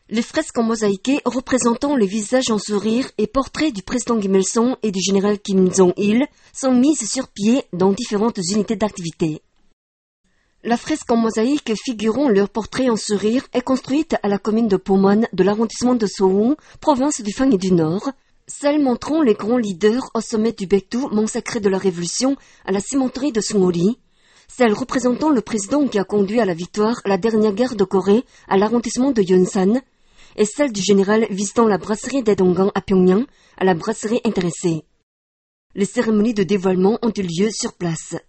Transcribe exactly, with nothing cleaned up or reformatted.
Les fresques en mosaïque représentant les visages en sourire et portraits du président Kim Il-sung et du général Kim Jong-il sont mises sur pied dans différentes unités d'activité. La fresque en mosaïque figurant leur portrait en sourire est construite à la commune de Pomon de l'arrondissement de Sohung, province du Phang du Nord. Celle montrant les grands leaders au sommet du Baekdu, mont sacré de la Révolution, à la cimenterie de Sungori. Celle représentant le président qui a conduit à la victoire à la dernière guerre de Corée à l'arrondissement de Yonsan. Et celle du général visitant la brasserie d'Edongan à Pyongyang, à la brasserie intéressée. Les cérémonies de dévoilement ont eu lieu sur place.